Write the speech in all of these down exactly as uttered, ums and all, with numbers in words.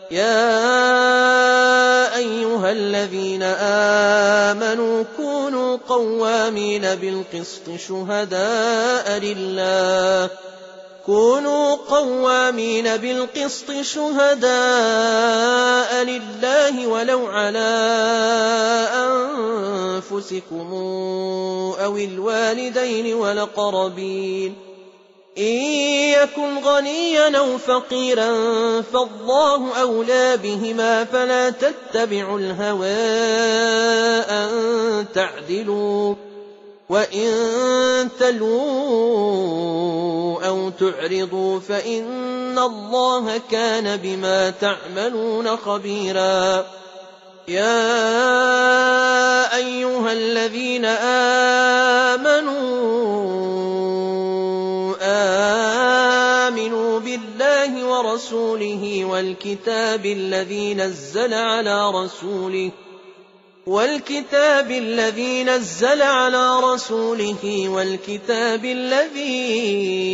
يَا أَيُّهَا الَّذِينَ آمَنُوا كُونُوا قَوَّامِينَ بِالْقِسْطِ شُهَدَاءَ لِلَّهِ كونوا قوامين بالقسط شهداء لله ولو على أنفسكم أو الوالدين والأقربين إن يكن غنيا أو فقيرا فالله أولى بهما فلا تتبعوا الهوى أن تعدلوا وإن تلووا أو تعرضوا فإن الله كان بما تعملون خبيرا يا أيها الذين آمنوا آمنوا بالله ورسوله والكتاب الذي نزل على رسوله والكتاب الذي نزل على رسوله والكتاب الذي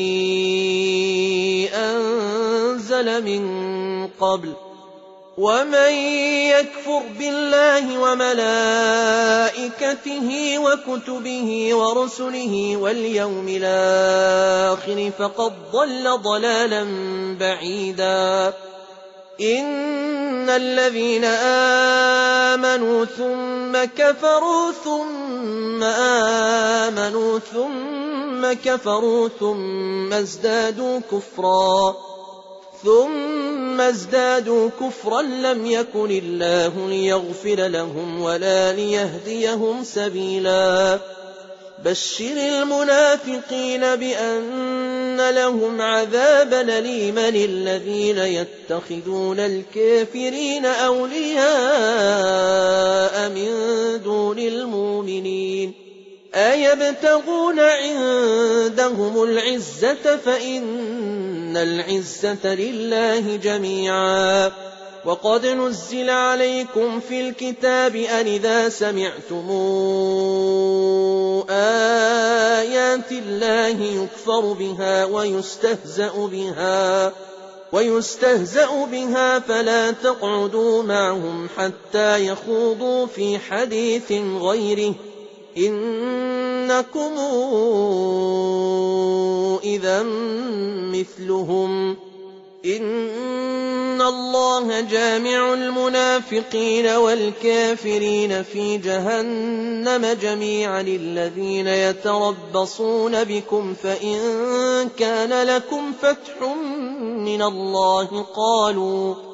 أنزل من قبل ومن يكفر بالله وملائكته وكتبه ورسله واليوم الآخر فقد ضل ضلالا بعيدا إن الذين آمنوا ثم كفروا ثم آمنوا ثم كفروا ثم ازدادوا كفرا ثم ازدادوا كفرا لم يكن الله ليغفر لهم ولا ليهديهم سبيلا بشر المنافقين بأن لهم عذابا أليما الذين يتخذون الكافرين أولياء من دون المؤمنين أيبتغون عندهم العزة فإن العزة لله جميعا وقد نزل عليكم في الكتاب أن إذا سمعتم آيات الله يكفر بها ويستهزأ بها ويستهزأ بها فلا تقعدوا معهم حتى يخوضوا في حديث غيره إنكم إذا مثلهم إن الله جامع المنافقين والكافرين في جهنم جميعا الذين يتربصون بكم فإن كان لكم فتح من الله قالوا